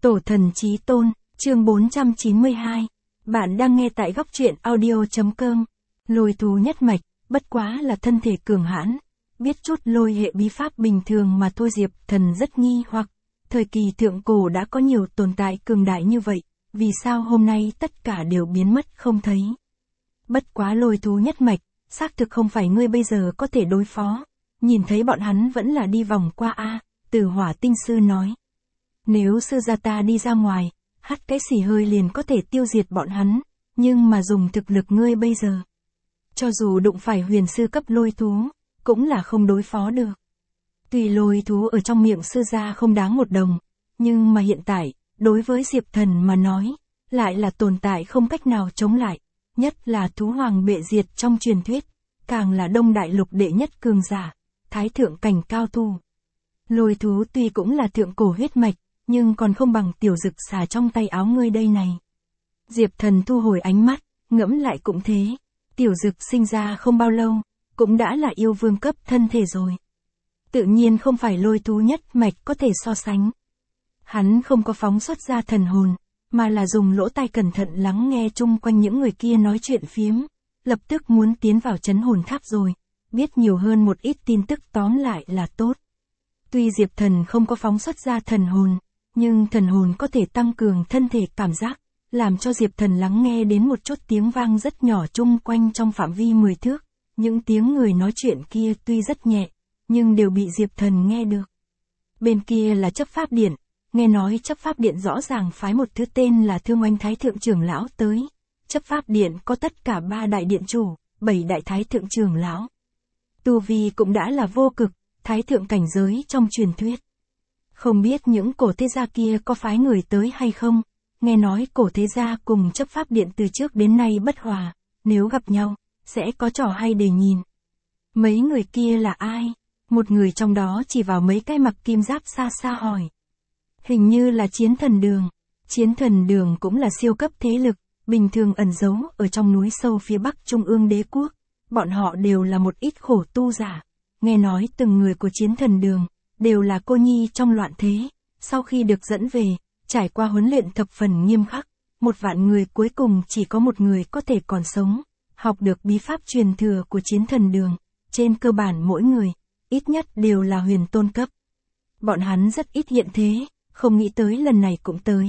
Tổ thần chí tôn, chương 492. Bạn đang nghe tại góc truyện audio.com. Lôi thú nhất mạch, bất quá là thân thể cường hãn. Biết chút lôi hệ bí pháp bình thường mà thôi. Diệp Thần rất nghi hoặc. Thời kỳ thượng cổ đã có nhiều tồn tại cường đại như vậy, vì sao hôm nay tất cả đều biến mất không thấy? Bất quá lôi thú nhất mạch, xác thực không phải ngươi bây giờ có thể đối phó. Nhìn thấy bọn hắn vẫn là đi vòng qua a. Từ Hỏa Tinh Sư nói. Nếu sư gia ta đi ra ngoài, hắt cái xì hơi liền có thể tiêu diệt bọn hắn, nhưng mà dùng thực lực ngươi bây giờ, cho dù đụng phải huyền sư cấp lôi thú, cũng là không đối phó được. Tuy lôi thú ở trong miệng sư gia không đáng một đồng, nhưng mà hiện tại, đối với Diệp Thần mà nói, lại là tồn tại không cách nào chống lại, nhất là thú hoàng bệ diệt trong truyền thuyết, càng là Đông Đại Lục đệ nhất cường giả, thái thượng cảnh cao thủ. Lôi thú tuy cũng là thượng cổ huyết mạch, nhưng còn không bằng tiểu dực xà trong tay áo ngươi đây này. Diệp Thần thu hồi ánh mắt, ngẫm lại cũng thế. Tiểu dực sinh ra không bao lâu, cũng đã là yêu vương cấp thân thể rồi. Tự nhiên không phải lôi thú nhất mạch có thể so sánh. Hắn không có phóng xuất ra thần hồn, mà là dùng lỗ tai cẩn thận lắng nghe chung quanh những người kia nói chuyện phiếm. Lập tức muốn tiến vào trấn hồn tháp rồi, biết nhiều hơn một ít tin tức tóm lại là tốt. Tuy Diệp Thần không có phóng xuất ra thần hồn, nhưng thần hồn có thể tăng cường thân thể cảm giác, làm cho Diệp Thần lắng nghe đến một chút tiếng vang rất nhỏ chung quanh trong phạm vi 10 thước. Những tiếng người nói chuyện kia tuy rất nhẹ, nhưng đều bị Diệp Thần nghe được. Bên kia là chấp pháp điện, nghe nói chấp pháp điện rõ ràng phái một thứ tên là Thương Oanh Thái Thượng Trưởng Lão tới. Chấp pháp điện có tất cả 3 đại điện chủ, 7 đại Thái Thượng Trưởng Lão. Tu vi cũng đã là vô cực, thái thượng cảnh giới trong truyền thuyết. Không biết những cổ thế gia kia có phái người tới hay không, nghe nói cổ thế gia cùng chấp pháp điện từ trước đến nay bất hòa, nếu gặp nhau, sẽ có trò hay để nhìn. Mấy người kia là ai? Một người trong đó chỉ vào mấy cái mặc kim giáp xa xa hỏi. Hình như là Chiến Thần Đường. Chiến Thần Đường cũng là siêu cấp thế lực, bình thường ẩn giấu ở trong núi sâu phía bắc Trung ương đế quốc. Bọn họ đều là một ít khổ tu giả. Nghe nói từng người của Chiến Thần Đường đều là cô nhi trong loạn thế, sau khi được dẫn về, trải qua huấn luyện thập phần nghiêm khắc, 1 vạn người cuối cùng chỉ có 1 người có thể còn sống, học được bí pháp truyền thừa của Chiến Thần Đường, trên cơ bản mỗi người, ít nhất đều là huyền tôn cấp. Bọn hắn rất ít hiện thế, không nghĩ tới lần này cũng tới.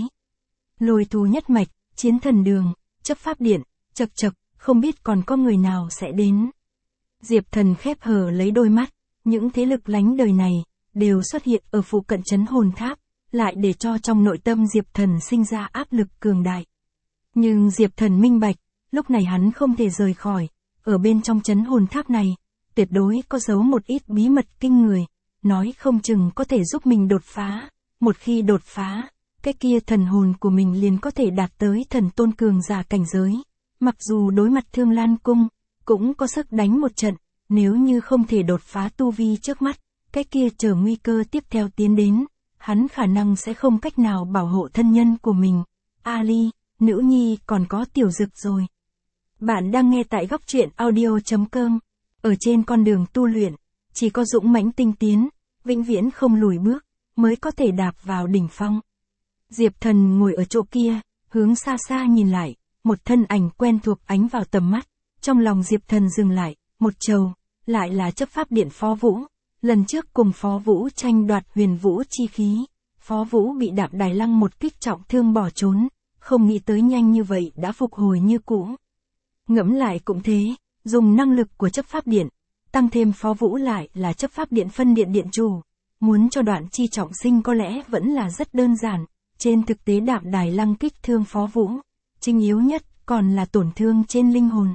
Lôi thú nhất mạch, Chiến Thần Đường, chấp pháp điện, chật chật, không biết còn có người nào sẽ đến. Diệp Thần khép hờ lấy đôi mắt, những thế lực lánh đời này, đều xuất hiện ở phụ cận trấn hồn tháp, lại để cho trong nội tâm Diệp Thần sinh ra áp lực cường đại. Nhưng Diệp Thần minh bạch, lúc này hắn không thể rời khỏi, ở bên trong trấn hồn tháp này, tuyệt đối có giấu một ít bí mật kinh người, nói không chừng có thể giúp mình đột phá, một khi đột phá, cái kia thần hồn của mình liền có thể đạt tới thần tôn cường giả cảnh giới, mặc dù đối mặt Thương Lan Cung, cũng có sức đánh một trận, nếu như không thể đột phá tu vi trước mắt, cái kia chờ nguy cơ tiếp theo tiến đến, hắn khả năng sẽ không cách nào bảo hộ thân nhân của mình. Ali, nữ nhi còn có tiểu dực rồi. Bạn đang nghe tại góc truyện audio.com. Ở trên con đường tu luyện, chỉ có dũng mãnh tinh tiến, vĩnh viễn không lùi bước, mới có thể đạp vào đỉnh phong. Diệp Thần ngồi ở chỗ kia, hướng xa xa nhìn lại, một thân ảnh quen thuộc ánh vào tầm mắt. Trong lòng Diệp Thần dừng lại, một trầu, lại là chấp pháp điện Phó Vũ. Lần trước cùng Phó Vũ tranh đoạt huyền vũ chi khí, Phó Vũ bị Đạm Đài Lăng một kích trọng thương bỏ trốn, không nghĩ tới nhanh như vậy đã phục hồi như cũ. Ngẫm lại cũng thế, dùng năng lực của chấp pháp điện, tăng thêm Phó Vũ lại là chấp pháp điện phân điện điện chủ, muốn cho Đoạn Chi trọng sinh có lẽ vẫn là rất đơn giản, trên thực tế Đạm Đài Lăng kích thương Phó Vũ, chính yếu nhất còn là tổn thương trên linh hồn.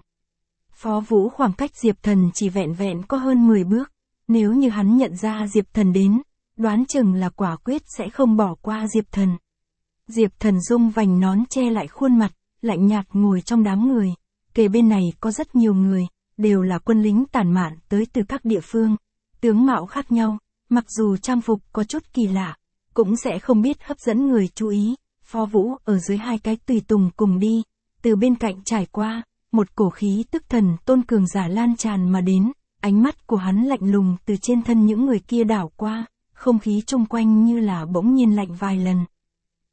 Phó Vũ khoảng cách Diệp Thần chỉ vẹn vẹn có hơn 10 bước, nếu như hắn nhận ra Diệp Thần đến, đoán chừng là quả quyết sẽ không bỏ qua Diệp Thần. Diệp Thần dung vành nón che lại khuôn mặt, lạnh nhạt ngồi trong đám người, kề bên này có rất nhiều người, đều là quân lính tản mạn tới từ các địa phương, tướng mạo khác nhau, mặc dù trang phục có chút kỳ lạ, cũng sẽ không biết hấp dẫn người chú ý. Phó Vũ ở dưới 2 cái tùy tùng cùng đi, từ bên cạnh trải qua, một cổ khí tức thần tôn cường giả lan tràn mà đến, ánh mắt của hắn lạnh lùng từ trên thân những người kia đảo qua, không khí chung quanh như là bỗng nhiên lạnh vài lần.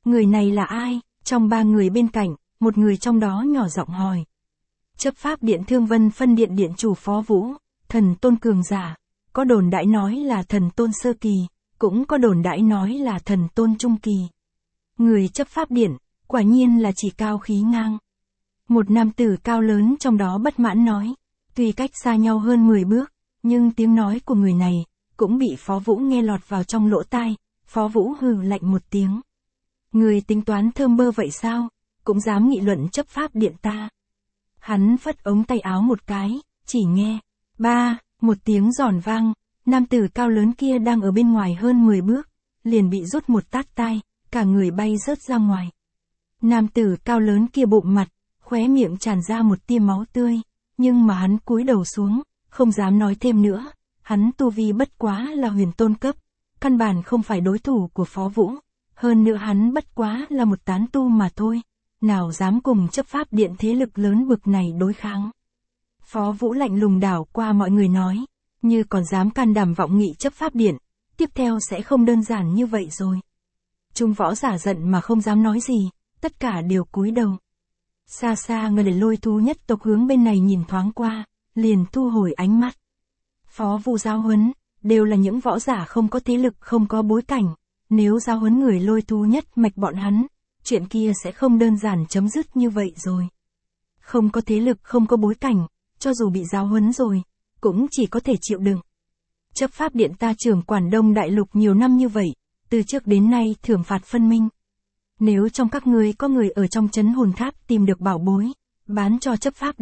Người này là ai? Trong 3 người bên cạnh, một người trong đó nhỏ giọng hỏi. Chấp pháp điện Thương Vân phân điện điện chủ Phó Vũ, thần tôn cường giả, có đồn đãi nói là thần tôn sơ kỳ, cũng có đồn đãi nói là thần tôn trung kỳ. Người chấp pháp điện, quả nhiên là chỉ cao khí ngang. Một nam tử cao lớn trong đó bất mãn nói, tuy cách xa nhau hơn 10 bước, nhưng tiếng nói của người này, cũng bị Phó Vũ nghe lọt vào trong lỗ tai. Phó Vũ hừ lạnh một tiếng. Người tính toán thơm bơ vậy sao, cũng dám nghị luận chấp pháp điện ta. Hắn phất ống tay áo một cái, chỉ nghe, một tiếng giòn vang, nam tử cao lớn kia đang ở bên ngoài hơn 10 bước, liền bị rút một tát tai, cả người bay rớt ra ngoài. Nam tử cao lớn kia bụng mặt, khóe miệng tràn ra một tia máu tươi, nhưng mà hắn cúi đầu xuống, không dám nói thêm nữa, hắn tu vi bất quá là huyền tôn cấp, căn bản không phải đối thủ của Phó Vũ, hơn nữa hắn bất quá là một tán tu mà thôi, nào dám cùng chấp pháp điện thế lực lớn bực này đối kháng. Phó Vũ lạnh lùng đảo qua mọi người nói, như còn dám can đảm vọng nghị chấp pháp điện, tiếp theo sẽ không đơn giản như vậy rồi. Chúng võ giả giận mà không dám nói gì, tất cả đều cúi đầu. Xa xa người để Lôi Thú nhất tộc hướng bên này nhìn thoáng qua, liền thu hồi ánh mắt. Phó Vũ giáo huấn, đều là những võ giả không có thế lực không có bối cảnh, nếu giáo huấn người Lôi Thú nhất mạch bọn hắn, chuyện kia sẽ không đơn giản chấm dứt như vậy rồi. Không có thế lực không có bối cảnh, cho dù bị giáo huấn rồi, cũng chỉ có thể chịu đựng. Chấp pháp điện ta trưởng quản Đông Đại Lục nhiều năm như vậy, từ trước đến nay thưởng phạt phân minh. Nếu trong các ngươi có người ở trong trấn hồn tháp tìm được bảo bối, bán cho chấp pháp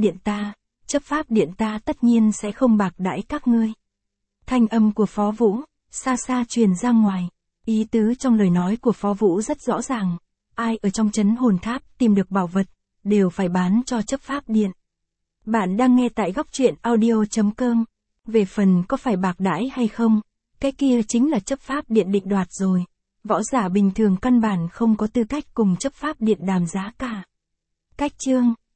điện ta tất nhiên sẽ không bạc đãi các ngươi. Thanh âm của Phó Vũ, xa xa truyền ra ngoài, ý tứ trong lời nói của Phó Vũ rất rõ ràng, ai ở trong trấn hồn tháp tìm được bảo vật, đều phải bán cho chấp pháp điện. Bạn đang nghe tại góc truyện audio.com, về phần có phải bạc đãi hay không, cái kia chính là chấp pháp điện định đoạt rồi. Võ giả bình thường căn bản không có tư cách cùng chấp pháp điện đàm giá cả. Cách chương